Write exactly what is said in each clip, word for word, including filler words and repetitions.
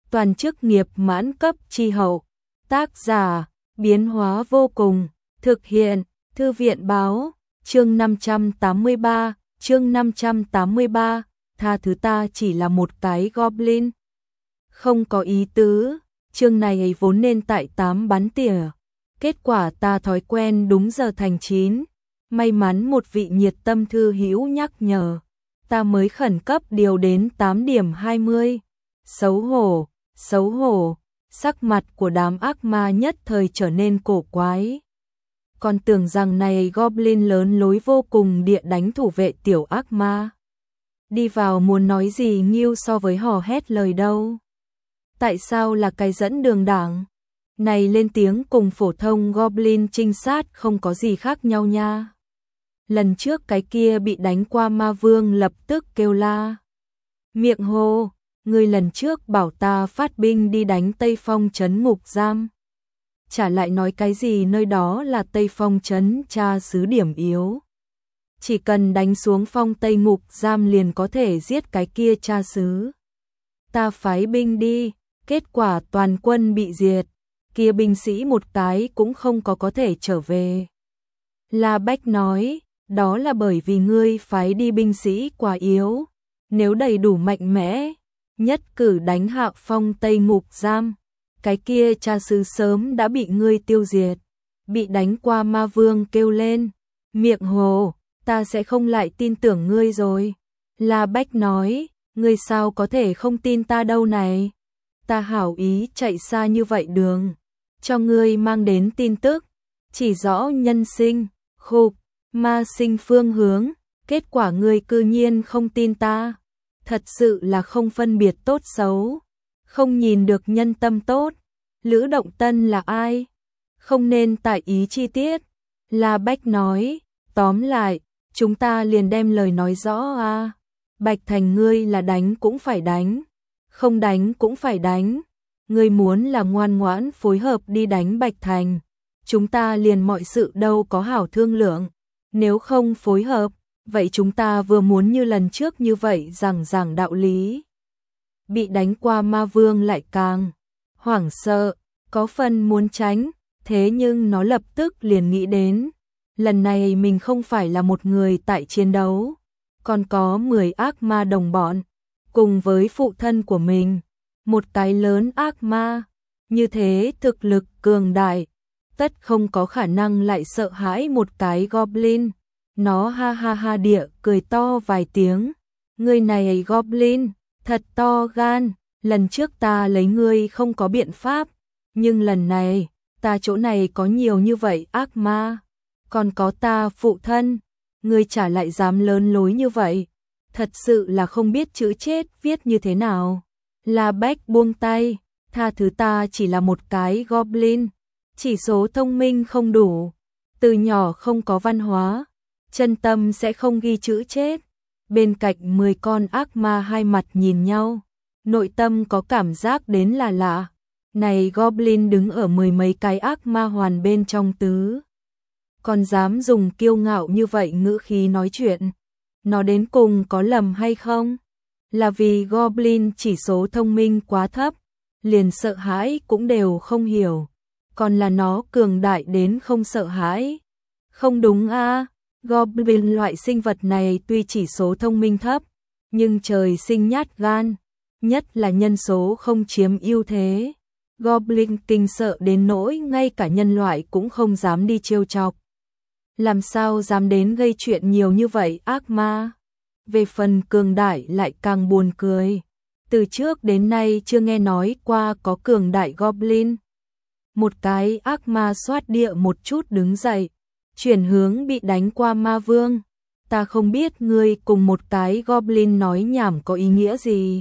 toàn chức nghiệp mãn cấp chi hậu. Tác giả, biến hóa vô cùng, thực hiện, thư viện báo, chương năm trăm tám mươi ba, chương năm trăm tám mươi ba, tha thứ ta chỉ là một cái goblin. Không có ý tứ, chương này ấy vốn nên tại tám bắn tỉa. Kết quả ta thói quen đúng giờ thành chín. May mắn một vị nhiệt tâm thư hữu nhắc nhở. Ta mới khẩn cấp điều đến tám điểm hai mươi. Xấu hổ, xấu hổ, sắc mặt của đám ác ma nhất thời trở nên cổ quái. Còn tưởng rằng này goblin lớn lối vô cùng địa đánh thủ vệ tiểu ác ma. Đi vào muốn nói gì nghiêu so với hò hét lời đâu. Tại sao là cái dẫn đường đảng? Này lên tiếng cùng phổ thông goblin trinh sát không có gì khác nhau nha. Lần trước cái kia bị đánh qua ma vương lập tức kêu la. Miệng hô, người lần trước bảo ta phát binh đi đánh Tây Phong trấn ngục giam. Chả lại nói cái gì nơi đó là Tây Phong trấn tra xứ điểm yếu. Chỉ cần đánh xuống phong Tây ngục giam liền có thể giết cái kia tra xứ. Ta phái binh đi, kết quả toàn quân bị diệt. Kia binh sĩ một cái cũng không có có thể trở về. La Bách nói, đó là bởi vì ngươi phái đi binh sĩ quá yếu. Nếu đầy đủ mạnh mẽ, nhất cử đánh hạ phong Tây ngục giam, cái kia cha xứ sớm đã bị ngươi tiêu diệt. Bị đánh qua ma vương kêu lên, miệng hồ, ta sẽ không lại tin tưởng ngươi rồi. La Bách nói, ngươi sao có thể không tin ta đâu này. Ta hảo ý chạy xa như vậy đường, cho ngươi mang đến tin tức, chỉ rõ nhân sinh, khục, ma sinh phương hướng, kết quả ngươi cư nhiên không tin ta. Thật sự là không phân biệt tốt xấu, không nhìn được nhân tâm tốt. Lữ Động Tân là ai? Không nên tại ý chi tiết. La Bách nói, tóm lại, chúng ta liền đem lời nói rõ a. Bạch Thành ngươi là đánh cũng phải đánh, không đánh cũng phải đánh. Ngươi muốn là ngoan ngoãn phối hợp đi đánh Bạch Thành, chúng ta liền mọi sự đâu có hảo thương lượng. Nếu không phối hợp, vậy chúng ta vừa muốn như lần trước như vậy giảng giảng đạo lý. Bị đánh qua ma vương lại càng hoảng sợ, có phần muốn tránh, thế nhưng nó lập tức liền nghĩ đến. Lần này mình không phải là một người tại chiến đấu, còn có mười ác ma đồng bọn, cùng với phụ thân của mình, một cái lớn ác ma, như thế thực lực cường đại, tất không có khả năng lại sợ hãi một cái goblin. Nó ha ha ha địa cười to vài tiếng, ngươi này goblin, thật to gan, lần trước ta lấy ngươi không có biện pháp, nhưng lần này, ta chỗ này có nhiều như vậy ác ma, còn có ta phụ thân, ngươi chả lại dám lớn lối như vậy, thật sự là không biết chữ chết viết như thế nào. La Bách buông tay, tha thứ ta chỉ là một cái goblin, chỉ số thông minh không đủ, từ nhỏ không có văn hóa, chân tâm sẽ không ghi chữ chết. Bên cạnh mười con ác ma hai mặt nhìn nhau, nội tâm có cảm giác đến là lạ. Này goblin đứng ở mười mấy cái ác ma hoàn bên trong tứ, còn dám dùng kiêu ngạo như vậy ngữ khí nói chuyện, nó đến cùng có lầm hay không? Là vì goblin chỉ số thông minh quá thấp, liền sợ hãi cũng đều không hiểu, còn là nó cường đại đến không sợ hãi? Không đúng a, à? Goblin loại sinh vật này tuy chỉ số thông minh thấp, nhưng trời sinh nhát gan, nhất là nhân số không chiếm ưu thế. Goblin kinh sợ đến nỗi ngay cả nhân loại cũng không dám đi trêu chọc. Làm sao dám đến gây chuyện nhiều như vậy ác ma? Về phần cường đại lại càng buồn cười. Từ trước đến nay chưa nghe nói qua có cường đại goblin. Một cái ác ma xoát địa một chút đứng dậy, chuyển hướng bị đánh qua ma vương. Ta không biết ngươi cùng một cái goblin nói nhảm có ý nghĩa gì.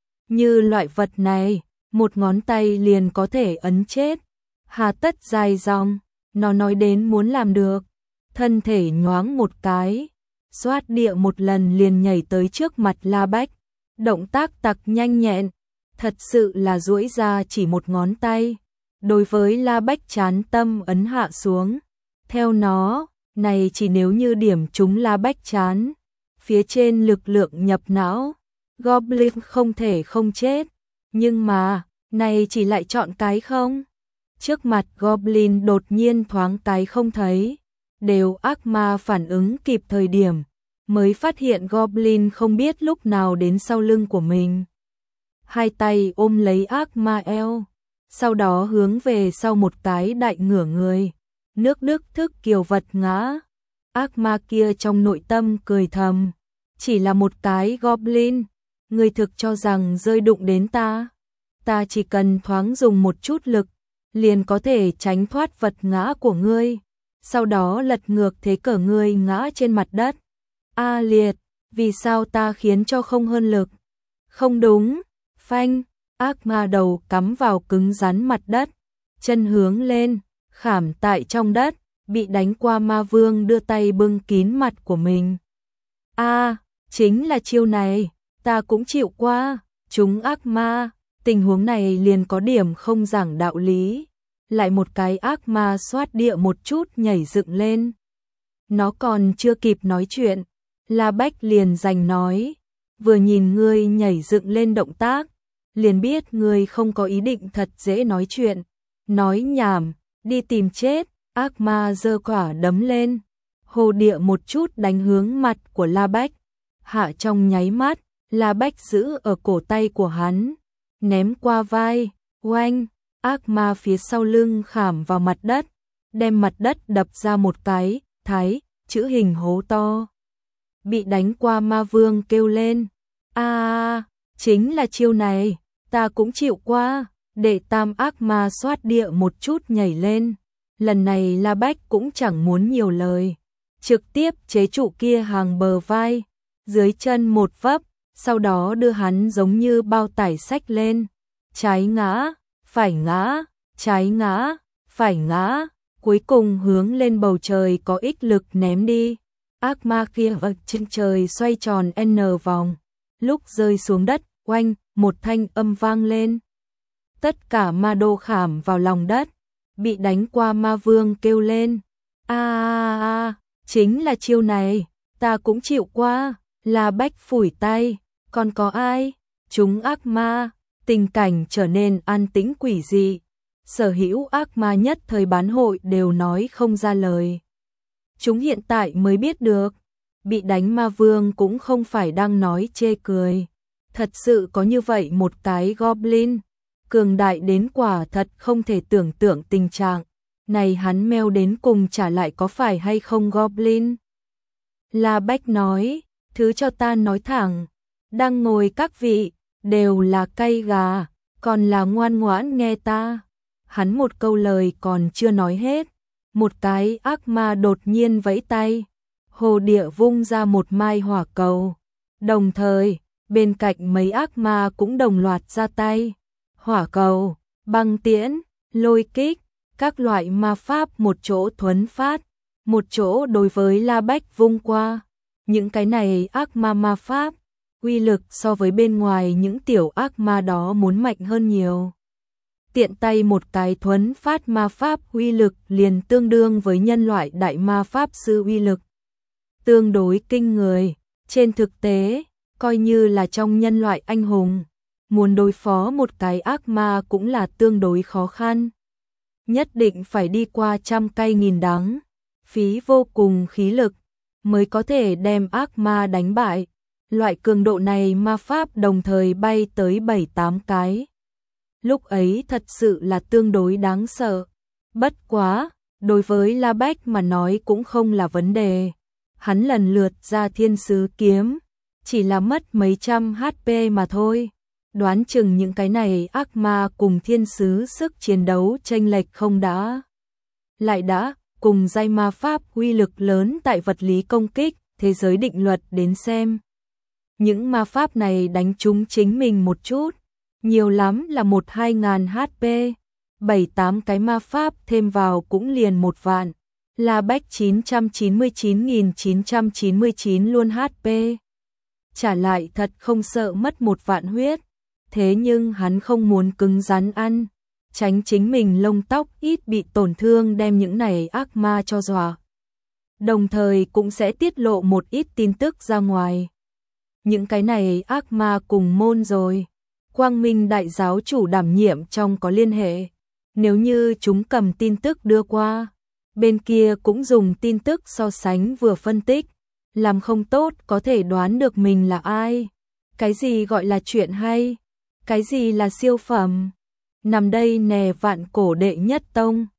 Như loại vật này, một ngón tay liền có thể ấn chết. Hà tất dài dòng, nó nói đến muốn làm được. Thân thể nhoáng một cái, xoát địa một lần liền nhảy tới trước mặt La Bách. Động tác tặc nhanh nhẹn, thật sự là duỗi ra chỉ một ngón tay. Đối với La Bách chán tâm ấn hạ xuống. Theo nó, này chỉ nếu như điểm trúng La Bách chán, phía trên lực lượng nhập não, goblin không thể không chết. Nhưng mà, Này chỉ lại chọn cái không? Trước mặt Goblin đột nhiên thoáng cái không thấy. Đều ác ma phản ứng kịp thời điểm, mới phát hiện Goblin không biết lúc nào đến sau lưng của mình. Hai tay ôm lấy ác ma eo, sau đó hướng về sau một cái đại ngửa người. Nước đức thức kiều vật ngã. Ác ma kia trong nội tâm cười thầm. Chỉ là một cái Goblin, ngươi thực cho rằng rơi đụng đến ta. Ta chỉ cần thoáng dùng một chút lực, liền có thể tránh thoát vật ngã của ngươi. Sau đó lật ngược thế cờ ngươi ngã trên mặt đất. A liệt, vì sao ta khiến cho không hơn lực? Không đúng, phanh, ác ma đầu cắm vào cứng rắn mặt đất, chân hướng lên, khảm tại trong đất, bị đánh qua ma vương đưa tay bưng kín mặt của mình. A, chính là chiêu này, ta cũng chịu qua, chúng ác ma, tình huống này liền có điểm không giảng đạo lý. Lại một cái ác ma xoát địa một chút nhảy dựng lên. Nó còn chưa kịp nói chuyện, La Bách liền giành nói, vừa nhìn ngươi nhảy dựng lên động tác, liền biết ngươi không có ý định thật dễ nói chuyện. Nói nhảm, đi tìm chết, ác ma giơ quả đấm lên, hồ địa một chút đánh hướng mặt của La Bách. Hạ trong nháy mắt, La Bách giữ ở cổ tay của hắn, ném qua vai, oanh. Ác ma phía sau lưng khảm vào mặt đất, đem mặt đất đập ra một cái, thái, chữ hình hố to. Bị đánh qua ma vương kêu lên, a à, chính là chiêu này, ta cũng chịu qua, để tam ác ma xoát địa một chút nhảy lên. Lần này La Bách cũng chẳng muốn nhiều lời, trực tiếp chế trụ kia hàng bờ vai, dưới chân một vấp, sau đó đưa hắn giống như bao tải xách lên, trái ngã. Phải ngã, trái ngã, phải ngã, cuối cùng hướng lên bầu trời có ích lực ném đi. Ác ma kia ở trên trời xoay tròn N vòng, lúc rơi xuống đất, oanh, một thanh âm vang lên. Tất cả ma đô khảm vào lòng đất, bị đánh qua ma vương kêu lên. A a a, chính là chiêu này, ta cũng chịu qua. La Bách phủi tay, còn có ai? Chúng ác ma. Tình cảnh trở nên an tĩnh quỷ dị, sở hữu ác ma nhất thời bán hội đều nói không ra lời. Chúng hiện tại mới biết được, bị đánh ma vương cũng không phải đang nói chê cười. Thật sự có như vậy một cái Goblin, cường đại đến quả thật không thể tưởng tượng tình trạng. Này hắn meo đến cùng trả lại có phải hay không Goblin? La Bách nói, thứ cho ta nói thẳng, đang ngồi các vị đều là cay gà, còn là ngoan ngoãn nghe ta. Hắn một câu lời còn chưa nói hết, một cái ác ma đột nhiên vẫy tay, hồ địa vung ra một mai hỏa cầu. Đồng thời, bên cạnh mấy ác ma cũng đồng loạt ra tay. Hỏa cầu, băng tiễn, lôi kích, các loại ma pháp một chỗ thuấn phát, một chỗ đối với La Bách vung qua. Những cái này ác ma ma pháp, uy lực so với bên ngoài những tiểu ác ma đó muốn mạnh hơn nhiều. Tiện tay một cái thuấn phát ma pháp uy lực liền tương đương với nhân loại đại ma pháp sư uy lực. Tương đối kinh người, trên thực tế, coi như là trong nhân loại anh hùng, muốn đối phó một cái ác ma cũng là tương đối khó khăn. Nhất định phải đi qua trăm cay nghìn đắng, phí vô cùng khí lực, mới có thể đem ác ma đánh bại. Loại cường độ này ma pháp đồng thời bay tới bảy tám cái. Lúc ấy thật sự là tương đối đáng sợ. Bất quá, đối với La Bách mà nói cũng không là vấn đề. Hắn lần lượt ra thiên sứ kiếm, chỉ là mất mấy trăm H P mà thôi. Đoán chừng những cái này ác ma cùng thiên sứ sức chiến đấu chênh lệch không đã. Lại đã, cùng giai ma pháp uy lực lớn tại vật lý công kích, thế giới định luật đến xem. Những ma pháp này đánh trúng chính mình một chút, nhiều lắm là một hai ngàn H P, bảy tám cái ma pháp thêm vào cũng liền một vạn. La Bách chín trăm chín mươi chín nghìn chín trăm chín mươi chín luôn H P. Trả lại thật không sợ mất một vạn huyết, thế nhưng hắn không muốn cứng rắn ăn, tránh chính mình lông tóc ít bị tổn thương đem những này ác ma cho dọa. Đồng thời cũng sẽ tiết lộ một ít tin tức ra ngoài. Những cái này ác ma cùng môn rồi. Quang Minh đại giáo chủ đảm nhiệm trong có liên hệ. Nếu như chúng cầm tin tức đưa qua, bên kia cũng dùng tin tức so sánh vừa phân tích, làm không tốt có thể đoán được mình là ai. Cái gì gọi là chuyện hay? Cái gì là siêu phẩm? Nằm đây nè vạn cổ đệ nhất tông.